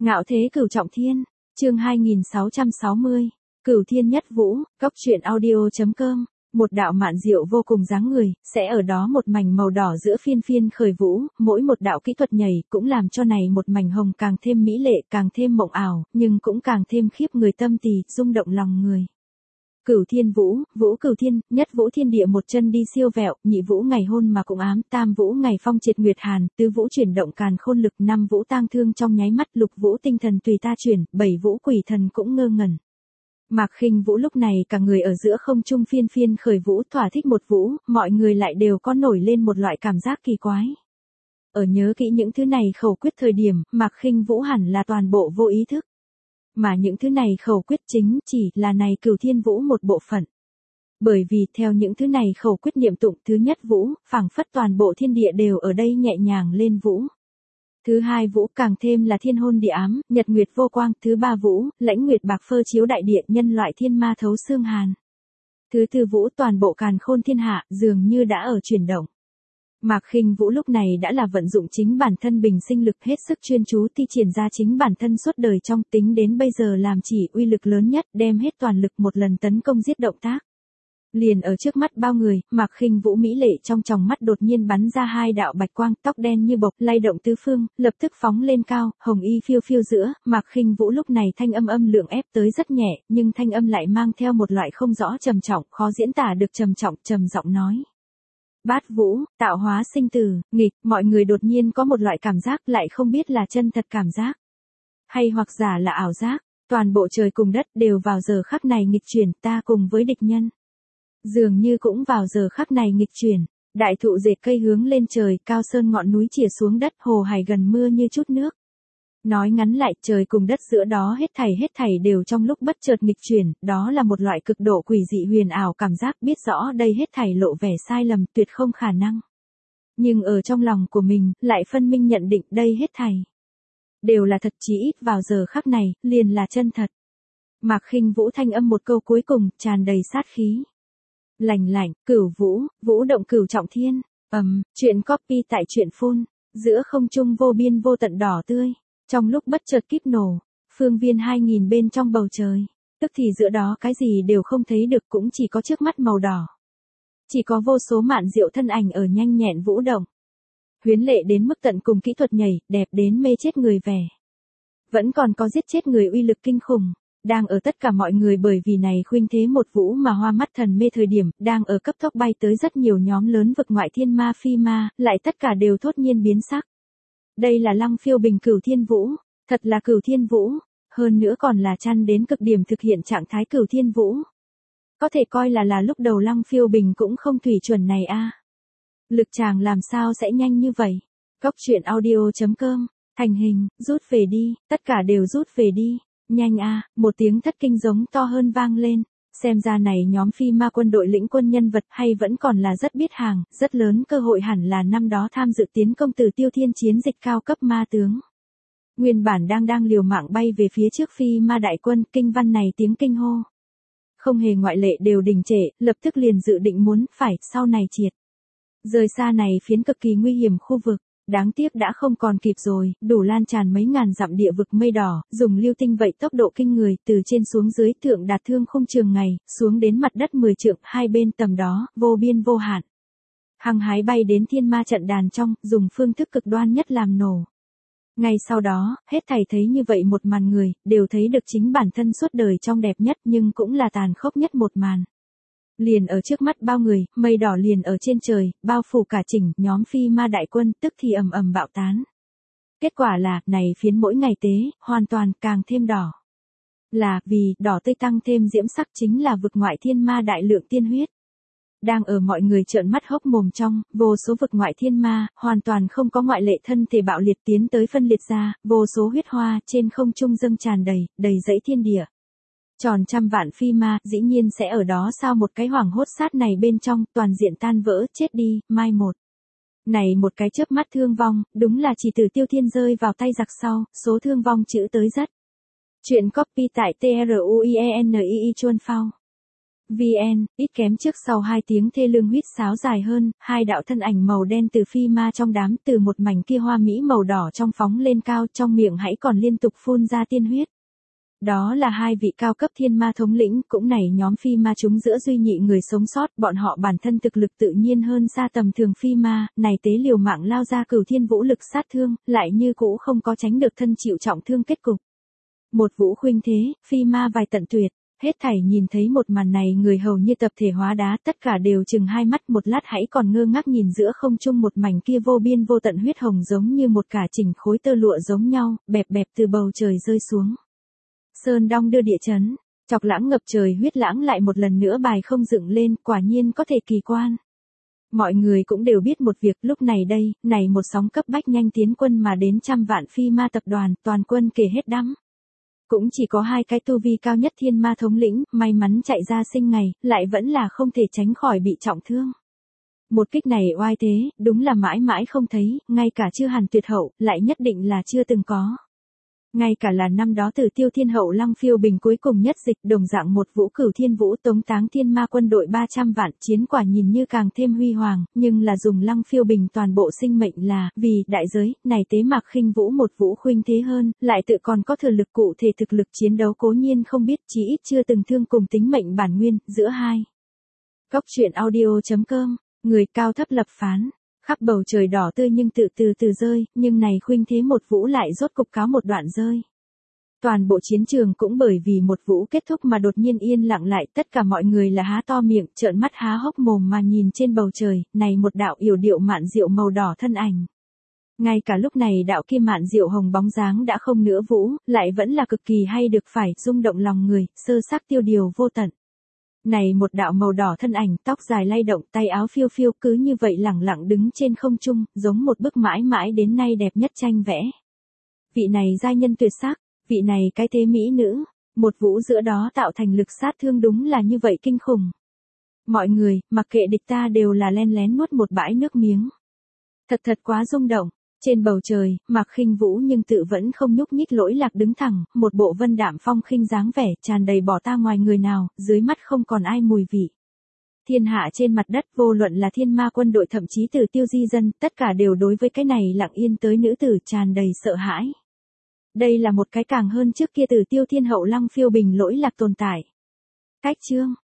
Ngạo thế cửu trọng thiên, chương 2660, Cửu thiên nhất vũ, Cóc truyện audio.com. Một đạo mạn diệu vô cùng dáng người, sẽ ở đó một mảnh màu đỏ giữa phiên phiên khởi vũ, mỗi một đạo kỹ thuật nhảy cũng làm cho này một mảnh hồng càng thêm mỹ lệ, càng thêm mộng ảo, nhưng cũng càng thêm khiếp người tâm tỳ, rung động lòng người. Cửu thiên vũ, vũ cửu thiên, nhất vũ thiên địa một chân đi siêu vẹo, nhị vũ ngày hôn mà cũng ám, tam vũ ngày phong triệt nguyệt hàn, tứ vũ chuyển động càn khôn lực, năm vũ tang thương trong nháy mắt, lục vũ tinh thần tùy ta chuyển, bảy vũ quỷ thần cũng ngơ ngẩn. Mạc Khinh Vũ lúc này cả người ở giữa không trung phiên phiên khởi vũ, thỏa thích một vũ, mọi người lại đều có nổi lên một loại cảm giác kỳ quái. Ở nhớ kỹ những thứ này khẩu quyết thời điểm, Mạc Khinh Vũ hẳn là toàn bộ vô ý thức. Mà những thứ này khẩu quyết chính chỉ là này cửu thiên vũ một bộ phận. Bởi vì theo những thứ này khẩu quyết niệm tụng, thứ nhất vũ, phảng phất toàn bộ thiên địa đều ở đây nhẹ nhàng lên vũ. Thứ hai vũ càng thêm là thiên hôn địa ám, nhật nguyệt vô quang. Thứ ba vũ, lãnh nguyệt bạc phơ chiếu đại địa, nhân loại thiên ma thấu xương hàn. Thứ tư vũ, toàn bộ càn khôn thiên hạ, dường như đã ở chuyển động. Mạc Khinh Vũ lúc này đã là vận dụng chính bản thân bình sinh lực, hết sức chuyên chú thi triển ra chính bản thân suốt đời trong, tính đến bây giờ làm chỉ uy lực lớn nhất, đem hết toàn lực một lần tấn công giết động tác. Liền ở trước mắt bao người, Mạc Khinh Vũ mỹ lệ trong tròng mắt đột nhiên bắn ra hai đạo bạch quang, tóc đen như bộc, lay động tứ phương, lập tức phóng lên cao, hồng y phiêu phiêu giữa. Mạc Khinh Vũ lúc này thanh âm lượng ép tới rất nhẹ, nhưng thanh âm lại mang theo một loại không rõ trầm trọng, khó diễn tả được trầm trọng, trầm giọng nói: Bát vũ, tạo hóa sinh tử, nghịch. Mọi người đột nhiên có một loại cảm giác, lại không biết là chân thật cảm giác hay hoặc giả là ảo giác. Toàn bộ trời cùng đất đều vào giờ khắc này nghịch chuyển, ta cùng với địch nhân dường như cũng vào giờ khắc này nghịch chuyển. Đại thụ dệt cây hướng lên trời, cao sơn ngọn núi chìa xuống đất, hồ hải gần mưa như chút nước. Nói ngắn lại, trời cùng đất giữa đó hết thảy đều trong lúc bất chợt nghịch chuyển, đó là một loại cực độ quỷ dị huyền ảo cảm giác, biết rõ đây hết thảy lộ vẻ sai lầm, tuyệt không khả năng. Nhưng ở trong lòng của mình, lại phân minh nhận định đây hết thảy đều là thật, chí ít vào giờ khắc này, liền là chân thật. Mạc Khinh Vũ thanh âm một câu cuối cùng, tràn đầy sát khí. Lành lạnh, cửu vũ, vũ động cửu trọng thiên. Chuyện copy tại truyện phun. Giữa không trung vô biên vô tận đỏ tươi. Trong lúc bất chợt kíp nổ, phương viên 2000 bên trong bầu trời. Tức thì giữa đó cái gì đều không thấy được, cũng chỉ có trước mắt màu đỏ. Chỉ có vô số mạn diệu thân ảnh ở nhanh nhẹn vũ động. Huyến lệ đến mức tận cùng, kỹ thuật nhảy, đẹp đến mê chết người vẻ. Vẫn còn có giết chết người uy lực kinh khủng. Đang ở tất cả mọi người bởi vì này khuynh thế một vũ mà hoa mắt thần mê thời điểm, đang ở cấp tốc bay tới rất nhiều nhóm lớn vực ngoại thiên ma phi ma, lại tất cả đều thốt nhiên biến sắc. Đây là Lăng Phiêu Bình cửu thiên vũ, thật là cửu thiên vũ, hơn nữa còn là chăn đến cực điểm thực hiện trạng thái cửu thiên vũ. Có thể coi là lúc đầu Lăng Phiêu Bình cũng không thủy chuẩn này a. Lực chàng làm sao sẽ nhanh như vậy? Cóc truyện audio.com, thành hình, rút về đi, tất cả đều rút về đi. Nhanh a, một tiếng thất kinh giống to hơn vang lên, xem ra này nhóm phi ma quân đội lĩnh quân nhân vật hay vẫn còn là rất biết hàng, rất lớn cơ hội hẳn là năm đó tham dự tiến công Tử Tiêu Thiên chiến dịch cao cấp ma tướng. Nguyên bản đang liều mạng bay về phía trước phi ma đại quân, kinh văn này tiếng kinh hô. Không hề ngoại lệ đều đình trệ, lập tức liền dự định muốn phải sau này triệt. Rời xa này phiến cực kỳ nguy hiểm khu vực. Đáng tiếc đã không còn kịp rồi, đủ lan tràn mấy ngàn dặm địa vực mây đỏ, dùng lưu tinh vậy tốc độ kinh người, từ trên xuống dưới thượng đạt thương khung trường ngày, xuống đến mặt đất 10 trượng, hai bên tầm đó, vô biên vô hạn. Hăng hái bay đến thiên ma trận đàn trong, dùng phương thức cực đoan nhất làm nổ. Ngay sau đó, hết thảy thấy như vậy một màn người, đều thấy được chính bản thân suốt đời trong đẹp nhất nhưng cũng là tàn khốc nhất một màn. Liền ở trước mắt bao người, mây đỏ liền ở trên trời, bao phủ cả chỉnh nhóm phi ma đại quân, tức thì ầm bạo tán. Kết quả là, này phiến mỗi ngày tế, hoàn toàn càng thêm đỏ. Là, vì, đỏ tươi tăng thêm diễm sắc chính là vực ngoại thiên ma đại lượng tiên huyết. Đang ở mọi người trợn mắt hốc mồm trong, vô số vực ngoại thiên ma, hoàn toàn không có ngoại lệ thân thể bạo liệt tiến tới phân liệt ra, vô số huyết hoa, trên không trung dâng tràn đầy dẫy thiên địa. Tròn trăm vạn phi ma, dĩ nhiên sẽ ở đó sao một cái hoảng hốt sát này bên trong, toàn diện tan vỡ, chết đi, mai một. Này một cái chớp mắt thương vong, đúng là chỉ Tử Tiêu Thiên rơi vào tay giặc sau, số thương vong chữ tới rất. Chuyện copy tại TRUIENII Chuan Phao. vn, ít kém trước sau 2 tiếng thê lương huýt sáo dài hơn, hai đạo thân ảnh màu đen từ phi ma trong đám, từ một mảnh kia hoa mỹ màu đỏ trong phóng lên cao, trong miệng hãy còn liên tục phun ra tiên huyết. Đó là hai vị cao cấp thiên ma thống lĩnh, cũng này nhóm phi ma chúng giữa duy nhị người sống sót, bọn họ bản thân thực lực tự nhiên hơn xa tầm thường phi ma, này tế liều mạng lao ra cửu thiên vũ lực sát thương, lại như cũ không có tránh được thân chịu trọng thương kết cục. Một vũ khuynh thế, phi ma vài tận tuyệt, hết thảy nhìn thấy một màn này người hầu như tập thể hóa đá, tất cả đều chừng hai mắt một lát hãy còn ngơ ngác nhìn giữa không trung một mảnh kia vô biên vô tận huyết hồng giống như một cả chỉnh khối tơ lụa giống nhau, bẹp bẹp từ bầu trời rơi xuống. Sơn đong đưa địa chấn, chọc lãng ngập trời huyết lãng lại một lần nữa bài không dựng lên, quả nhiên có thể kỳ quan. Mọi người cũng đều biết một việc, lúc này đây, này một sóng cấp bách nhanh tiến quân mà đến trăm vạn phi ma tập đoàn, toàn quân kể hết đắm. Cũng chỉ có hai cái tu vi cao nhất thiên ma thống lĩnh, may mắn chạy ra sinh ngày, lại vẫn là không thể tránh khỏi bị trọng thương. Một kích này oai thế, đúng là mãi mãi không thấy, ngay cả chư Hàn tuyệt hậu, lại nhất định là chưa từng có. Ngay cả là năm đó Tử Tiêu Thiên Hậu Lăng Phiêu Bình cuối cùng nhất dịch, đồng dạng một vũ cửu thiên vũ tống táng thiên ma quân đội 300 vạn, chiến quả nhìn như càng thêm huy hoàng, nhưng là dùng Lăng Phiêu Bình toàn bộ sinh mệnh là, vì đại giới, này tế Mạc Khinh Vũ một vũ khuynh thế hơn, lại tự còn có thừa lực cụ thể thực lực chiến đấu cố nhiên không biết, chí ít chưa từng thương cùng tính mệnh bản nguyên, giữa hai. Cóc truyện audio.com, người cao thấp lập phán. Khắp bầu trời đỏ tươi nhưng từ từ rơi, nhưng này khuynh thế một vũ lại rốt cục cáo một đoạn rơi. Toàn bộ chiến trường cũng bởi vì một vũ kết thúc mà đột nhiên yên lặng lại, tất cả mọi người là há to miệng, trợn mắt há hốc mồm mà nhìn trên bầu trời, này một đạo yểu điệu mạn diệu màu đỏ thân ảnh. Ngay cả lúc này đạo kia mạn diệu hồng bóng dáng đã không nữa vũ, lại vẫn là cực kỳ hay được phải, rung động lòng người, sơ sắc tiêu điều vô tận. Này một đạo màu đỏ thân ảnh, tóc dài lay động, tay áo phiêu phiêu cứ như vậy lẳng lặng đứng trên không trung, giống một bức mãi mãi đến nay đẹp nhất tranh vẽ. Vị này giai nhân tuyệt sắc, vị này cái thế mỹ nữ, một vũ giữa đó tạo thành lực sát thương đúng là như vậy kinh khủng. Mọi người, mặc kệ địch ta đều là len lén nuốt một bãi nước miếng. Thật quá rung động. Trên bầu trời, Mạc Khinh Vũ nhưng tự vẫn không nhúc nhích lỗi lạc đứng thẳng, một bộ vân đạm phong khinh dáng vẻ tràn đầy bỏ ta ngoài người nào, dưới mắt không còn ai mùi vị. Thiên hạ trên mặt đất vô luận là thiên ma quân đội thậm chí Tử Tiêu di dân, tất cả đều đối với cái này lặng yên tới nữ tử tràn đầy sợ hãi. Đây là một cái càng hơn trước kia Tử Tiêu Thiên Hậu Lăng Phiêu Bình lỗi lạc tồn tại. Cách chương